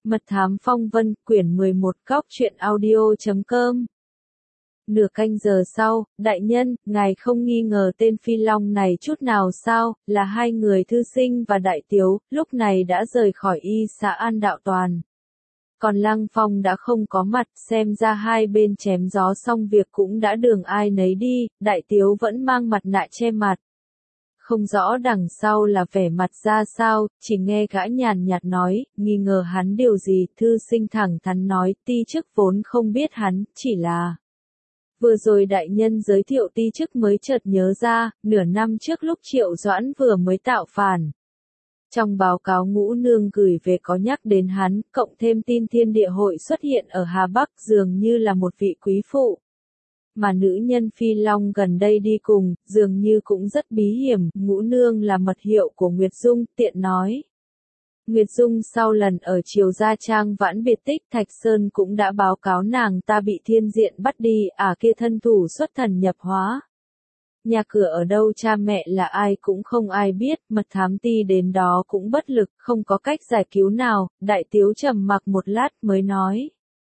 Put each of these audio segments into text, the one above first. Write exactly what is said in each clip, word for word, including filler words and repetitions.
Mật thám phong vân, quyển mười một, góc truyện audio chấm com. Nửa canh giờ sau, đại nhân, ngài không nghi ngờ tên phi long này chút nào sao, là hai người thư sinh và đại tiếu, lúc này đã rời khỏi y xã An Đạo Toàn. Còn Lăng Phong đã không có mặt, xem ra hai bên chém gió xong việc cũng đã đường ai nấy đi, đại tiếu vẫn mang mặt nạ che mặt. Không rõ đằng sau là vẻ mặt ra sao, chỉ nghe gã nhàn nhạt nói, nghi ngờ hắn điều gì, thư sinh thẳng thắn nói, ti chức vốn không biết hắn, chỉ là... Vừa rồi đại nhân giới thiệu ti chức mới chợt nhớ ra, nửa năm trước lúc Triệu Doãn vừa mới tạo phản. Trong báo cáo ngũ nương gửi về có nhắc đến hắn, cộng thêm tin thiên địa hội xuất hiện ở Hà Bắc dường như là một vị quý phụ. Mà nữ nhân phi long gần đây đi cùng, dường như cũng rất bí hiểm, ngũ nương là mật hiệu của Nguyệt Dung, tiện nói. Nguyệt Dung sau lần ở Triều Gia Trang vãn biệt tích Thạch Sơn cũng đã báo cáo nàng ta bị thiên diện bắt đi, à kia thân thủ xuất thần nhập hóa. Nhà cửa ở đâu cha mẹ là ai cũng không ai biết, mật thám ti đến đó cũng bất lực, không có cách giải cứu nào, đại tiếu trầm mặc một lát mới nói.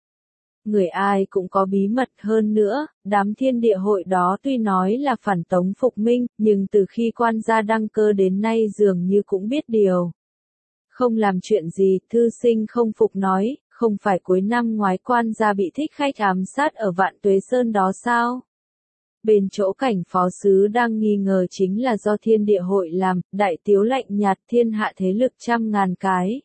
Người ai cũng có bí mật hơn nữa, đám thiên địa hội đó tuy nói là phản tống phục minh, nhưng từ khi quan gia đăng cơ đến nay dường như cũng biết điều. Không làm chuyện gì, thư sinh không phục nói, không phải cuối năm ngoái quan gia bị thích khách ám sát ở Vạn Tuế Sơn đó sao? Bên chỗ cảnh phó sứ đang nghi ngờ chính là do thiên địa hội làm, đại tiếu lạnh nhạt thiên hạ thế lực trăm ngàn cái.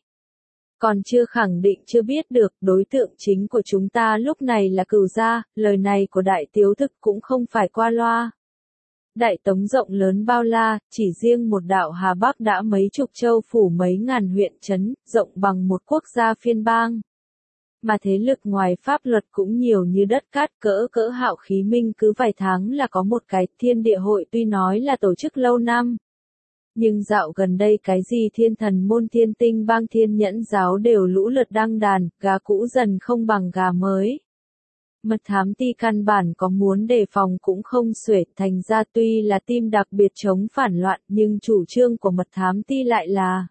Còn chưa khẳng định chưa biết được, đối tượng chính của chúng ta lúc này là Cửu gia, lời này của đại tiếu thực cũng không phải qua loa. Đại Tống rộng lớn bao la, chỉ riêng một đạo Hà Bắc đã mấy chục châu phủ mấy ngàn huyện trấn, rộng bằng một quốc gia phiên bang. Mà thế lực ngoài pháp luật cũng nhiều như đất cát, cỡ cỡ Hạo Khí Minh cứ vài tháng là có một cái. Thiên địa hội tuy nói là tổ chức lâu năm. Nhưng dạo gần đây cái gì thiên thần môn thiên tinh bang thiên nhẫn giáo đều lũ lượt đăng đàn, gà cũ dần không bằng gà mới. Mật thám ti căn bản có muốn đề phòng cũng không xuể, thành ra tuy là team đặc biệt chống phản loạn nhưng chủ trương của mật thám ti lại là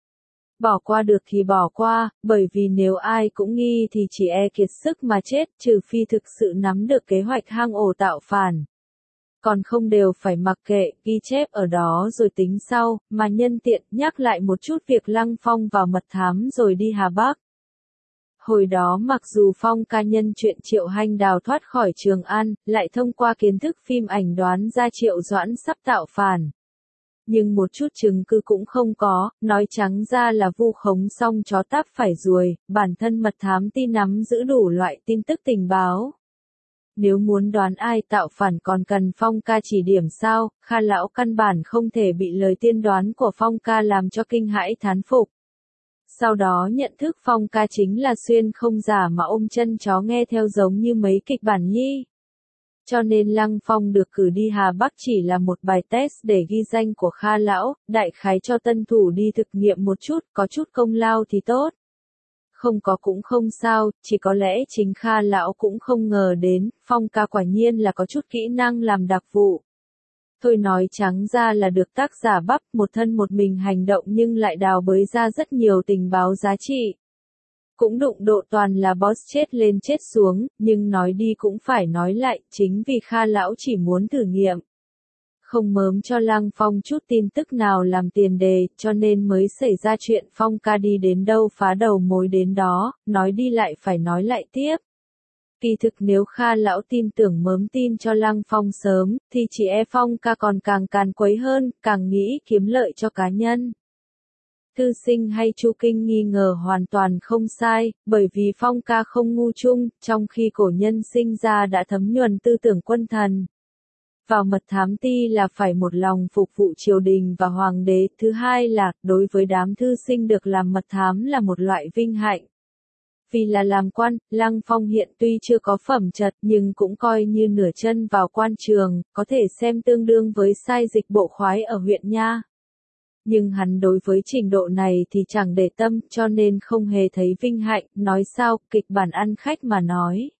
bỏ qua được thì bỏ qua, bởi vì nếu ai cũng nghi thì chỉ e kiệt sức mà chết, trừ phi thực sự nắm được kế hoạch hang ổ tạo phản. Còn không đều phải mặc kệ, ghi chép ở đó rồi tính sau, mà nhân tiện nhắc lại một chút việc Lăng Phong vào mật thám rồi đi Hà Bắc. Hồi đó mặc dù Phong ca nhân chuyện Triệu Hành đào thoát khỏi Trường An, lại thông qua kiến thức phim ảnh đoán ra Triệu Doãn sắp tạo phản. Nhưng một chút chứng cứ cũng không có, nói trắng ra là vu khống xong chó táp phải ruồi, bản thân mật thám ti nắm giữ đủ loại tin tức tình báo. Nếu muốn đoán ai tạo phản còn cần Phong ca chỉ điểm sao, Kha lão căn bản không thể bị lời tiên đoán của Phong ca làm cho kinh hãi thán phục. Sau đó nhận thức Phong ca chính là xuyên không giả mà ôm chân chó nghe theo giống như mấy kịch bản nhi. Cho nên Lăng Phong được cử đi Hà Bắc chỉ là một bài test để ghi danh của Kha lão, đại khái cho tân thủ đi thực nghiệm một chút, có chút công lao thì tốt. Không có cũng không sao, chỉ có lẽ chính Kha lão cũng không ngờ đến, Phong ca quả nhiên là có chút kỹ năng làm đặc vụ. Thôi nói trắng ra là được tác giả bắp một thân một mình hành động nhưng lại đào bới ra rất nhiều tình báo giá trị. Cũng đụng độ toàn là boss chết lên chết xuống, nhưng nói đi cũng phải nói lại, chính vì Kha lão chỉ muốn thử nghiệm. Không mớm cho Lăng Phong chút tin tức nào làm tiền đề, cho nên mới xảy ra chuyện Phong ca đi đến đâu phá đầu mối đến đó, nói đi lại phải nói lại tiếp. Kỳ thực nếu Kha lão tin tưởng mớm tin cho Lăng Phong sớm, thì chỉ e Phong ca còn càng càn quấy hơn, càng nghĩ kiếm lợi cho cá nhân. Thư sinh hay Chu Kinh nghi ngờ hoàn toàn không sai, bởi vì Phong ca không ngu chung, trong khi cổ nhân sinh ra đã thấm nhuần tư tưởng quân thần. Vào mật thám ti là phải một lòng phục vụ triều đình và hoàng đế, thứ hai là, đối với đám thư sinh được làm mật thám là một loại vinh hạnh. Vì là làm quan, Lăng Phong hiện tuy chưa có phẩm chất nhưng cũng coi như nửa chân vào quan trường, có thể xem tương đương với sai dịch bộ khoái ở huyện Nha. Nhưng hắn đối với trình độ này thì chẳng để tâm cho nên không hề thấy vinh hạnh, nói sao, kịch bản ăn khách mà nói.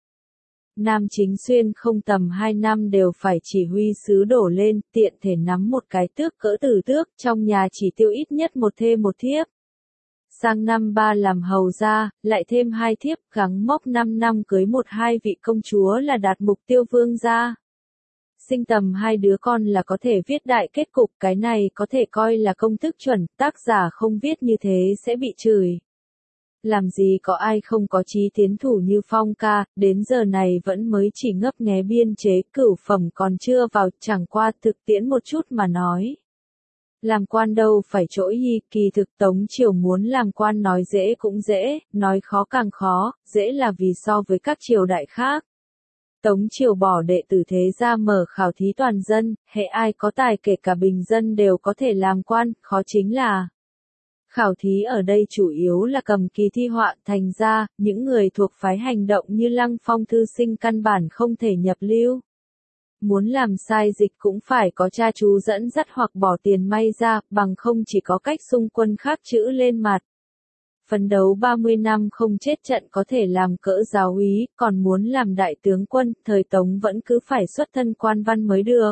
Nam Chính Xuyên không tầm hai năm đều phải chỉ huy sứ đổ lên, tiện thể nắm một cái tước cỡ tử tước, trong nhà chỉ tiêu ít nhất một thê một thiếp. sang năm ba làm hầu gia, lại thêm hai thiếp, gắng mốc năm năm cưới một hai vị công chúa là đạt mục tiêu vương gia. Sinh tầm hai đứa con là có thể viết đại kết cục, cái này có thể coi là công thức chuẩn, tác giả không viết như thế sẽ bị chửi. Làm gì có ai không có chí tiến thủ như Phong ca, đến giờ này vẫn mới chỉ ngấp nghé biên chế, cửu phẩm còn chưa vào, chẳng qua thực tiễn một chút mà nói. Làm quan đâu phải trỗi hi, kỳ thực Tống triều muốn làm quan nói dễ cũng dễ, nói khó càng khó, dễ là vì so với các triều đại khác. Tống triều bỏ đệ tử thế ra mở khảo thí toàn dân, hệ ai có tài kể cả bình dân đều có thể làm quan, khó chính là khảo thí ở đây chủ yếu là cầm kỳ thi họa, thành ra, những người thuộc phái hành động như Lăng Phong thư sinh căn bản không thể nhập lưu. Muốn làm sai dịch cũng phải có cha chú dẫn dắt hoặc bỏ tiền may ra, bằng không chỉ có cách xung quân khắc chữ lên mặt. Phấn đấu ba mươi năm không chết trận có thể làm cỡ giáo úy, còn muốn làm đại tướng quân, thời Tống vẫn cứ phải xuất thân quan văn mới được.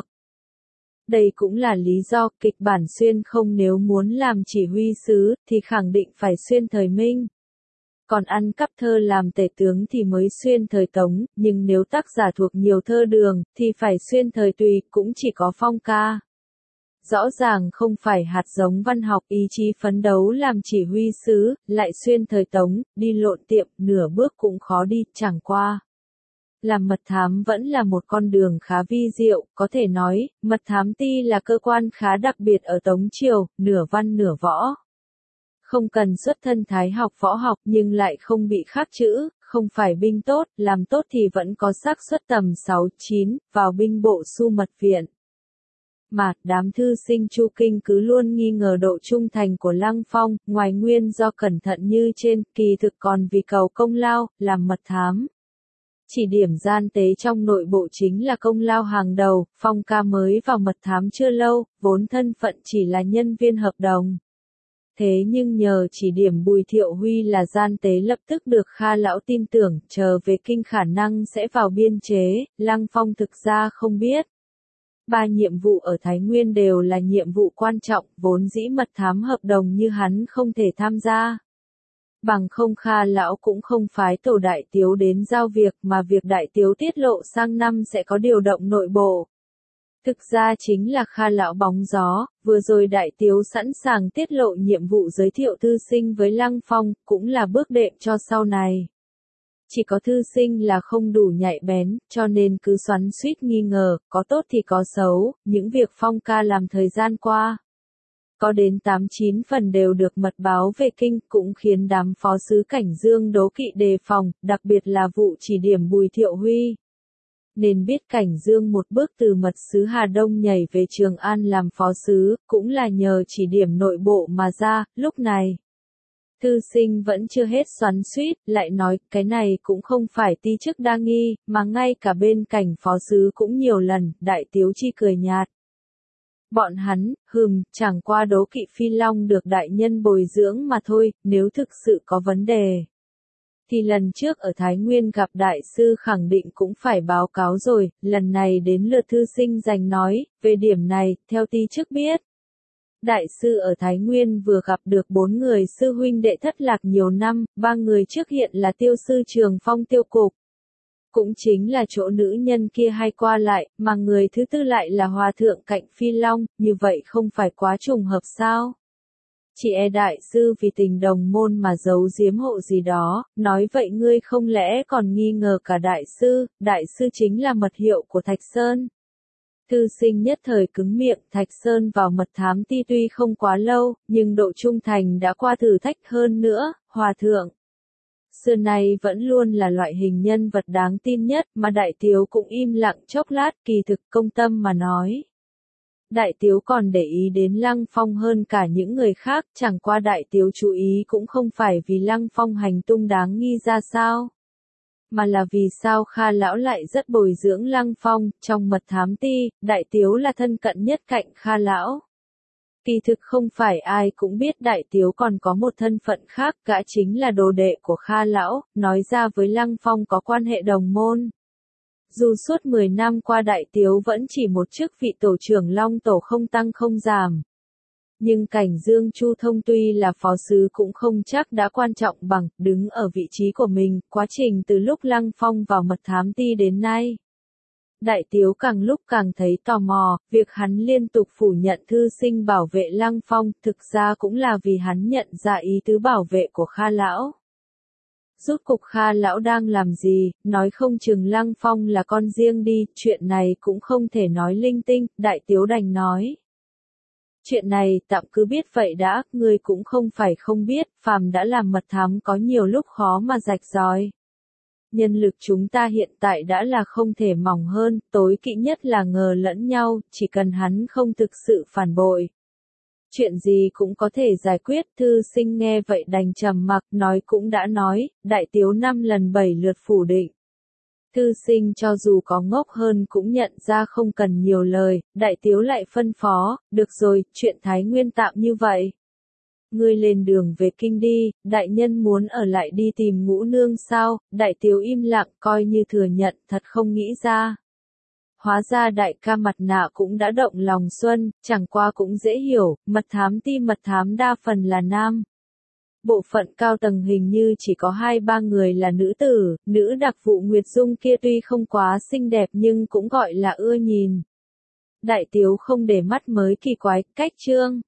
Đây cũng là lý do kịch bản xuyên không, nếu muốn làm chỉ huy sứ, thì khẳng định phải xuyên thời Minh. Còn ăn cắp thơ làm tể tướng thì mới xuyên thời Tống, nhưng nếu tác giả thuộc nhiều thơ đường, thì phải xuyên thời Tùy, cũng chỉ có Phong ca. Rõ ràng không phải hạt giống văn học, ý chí phấn đấu làm chỉ huy sứ, lại xuyên thời Tống, đi lộn tiệm, nửa bước cũng khó đi, chẳng qua. Làm mật thám vẫn là một con đường khá vi diệu, có thể nói, mật thám ty là cơ quan khá đặc biệt ở Tống triều, nửa văn nửa võ. Không cần xuất thân thái học võ học nhưng lại không bị khắc chữ, không phải binh tốt, làm tốt thì vẫn có xác suất tầm sáu chín, vào binh bộ su mật viện. Mà, đám thư sinh Chu Kinh cứ luôn nghi ngờ độ trung thành của Lăng Phong, ngoài nguyên do cẩn thận như trên, kỳ thực còn vì cầu công lao, làm mật thám. Chỉ điểm gian tế trong nội bộ chính là công lao hàng đầu, Phong ca mới vào mật thám chưa lâu, vốn thân phận chỉ là nhân viên hợp đồng. Thế nhưng nhờ chỉ điểm Bùi Thiệu Huy là gian tế lập tức được Kha lão tin tưởng, chờ về kinh khả năng sẽ vào biên chế, Lăng Phong thực ra không biết. Ba nhiệm vụ ở Thái Nguyên đều là nhiệm vụ quan trọng, vốn dĩ mật thám hợp đồng như hắn không thể tham gia. Bằng không Kha lão cũng không phái tổ đại tiếu đến giao việc, mà việc đại tiếu tiết lộ sang năm sẽ có điều động nội bộ. Thực ra chính là Kha lão bóng gió, vừa rồi đại tiếu sẵn sàng tiết lộ nhiệm vụ giới thiệu thư sinh với Lăng Phong, cũng là bước đệm cho sau này. Chỉ có thư sinh là không đủ nhạy bén, cho nên cứ xoắn xuýt nghi ngờ, có tốt thì có xấu, những việc Phong ca làm thời gian qua. Có đến tám chín phần đều được mật báo về kinh, cũng khiến đám phó sứ Cảnh Dương đố kỵ đề phòng, đặc biệt là vụ chỉ điểm Bùi Thiệu Huy. Nên biết Cảnh Dương một bước từ mật sứ Hà Đông nhảy về Trường An làm phó sứ, cũng là nhờ chỉ điểm nội bộ mà ra, lúc này. Thư sinh vẫn chưa hết xoắn xuýt, lại nói, cái này cũng không phải ti chức đa nghi, mà ngay cả bên Cảnh phó sứ cũng nhiều lần, đại tiếu chi cười nhạt. Bọn hắn, hừm, chẳng qua đố kỵ Phi Long được đại nhân bồi dưỡng mà thôi, nếu thực sự có vấn đề. Thì lần trước ở Thái Nguyên gặp đại sư khẳng định cũng phải báo cáo rồi, lần này đến lượt thư sinh giành nói, về điểm này, theo ti chức biết. Đại sư ở Thái Nguyên vừa gặp được bốn người sư huynh đệ thất lạc nhiều năm, ba người trước hiện là tiêu sư Trường Phong tiêu cục. Cũng chính là chỗ nữ nhân kia hay qua lại, mà người thứ tư lại là hòa thượng Cạnh Phi Long, như vậy không phải quá trùng hợp sao? Chỉ e đại sư vì tình đồng môn mà giấu giếm hộ gì đó, nói vậy ngươi không lẽ còn nghi ngờ cả đại sư, đại sư chính là mật hiệu của Thạch Sơn. Thư sinh nhất thời cứng miệng, Thạch Sơn vào mật thám ti tuy không quá lâu, nhưng độ trung thành đã qua thử thách hơn nữa, hòa thượng. Xưa nay vẫn luôn là loại hình nhân vật đáng tin nhất, mà đại tiếu cũng im lặng chốc lát, kỳ thực công tâm mà nói. Đại tiếu còn để ý đến Lăng Phong hơn cả những người khác, chẳng qua đại tiếu chú ý cũng không phải vì Lăng Phong hành tung đáng nghi ra sao. Mà là vì sao Kha lão lại rất bồi dưỡng Lăng Phong, trong mật thám ti, đại tiếu là thân cận nhất cạnh Kha lão. Kỳ thực không phải ai cũng biết đại tiếu còn có một thân phận khác, gã chính là đồ đệ của Kha lão, nói ra với Lăng Phong có quan hệ đồng môn. Dù suốt mười năm qua đại tiếu vẫn chỉ một chức vị tổ trưởng Long tổ không tăng không giảm. Nhưng cảnh Dương Chu Thông tuy là phó sứ cũng không chắc đã quan trọng bằng, đứng ở vị trí của mình, quá trình từ lúc Lăng Phong vào mật thám ti đến nay. Đại Tiếu càng lúc càng thấy tò mò, việc hắn liên tục phủ nhận thư sinh bảo vệ Lăng Phong, thực ra cũng là vì hắn nhận ra ý tứ bảo vệ của Kha Lão. Rốt cục Kha Lão đang làm gì, nói không chừng Lăng Phong là con riêng đi, chuyện này cũng không thể nói linh tinh, Đại Tiếu đành nói. Chuyện này tạm cứ biết vậy đã, ngươi cũng không phải không biết, phàm đã làm mật thám có nhiều lúc khó mà rạch ròi. Nhân lực chúng ta hiện tại đã là không thể mỏng hơn, tối kỵ nhất là ngờ lẫn nhau, chỉ cần hắn không thực sự phản bội. Chuyện gì cũng có thể giải quyết, thư sinh nghe vậy đành trầm mặc, nói cũng đã nói, Đại Tiếu năm lần bảy lượt phủ định. Thư sinh cho dù có ngốc hơn cũng nhận ra không cần nhiều lời, Đại Tiếu lại phân phó, được rồi, chuyện Thái Nguyên tạm như vậy. Ngươi lên đường về kinh đi, đại nhân muốn ở lại đi tìm Ngũ Nương sao, Đại Tiếu im lặng coi như thừa nhận, thật không nghĩ ra. Hóa ra đại ca mặt nạ cũng đã động lòng xuân, chẳng qua cũng dễ hiểu, mật thám ti mật thám đa phần là nam. Bộ phận cao tầng hình như chỉ có hai ba người là nữ tử, nữ đặc vụ Nguyệt Dung kia tuy không quá xinh đẹp nhưng cũng gọi là ưa nhìn. Đại Tiếu không để mắt mới kỳ quái, cách trương.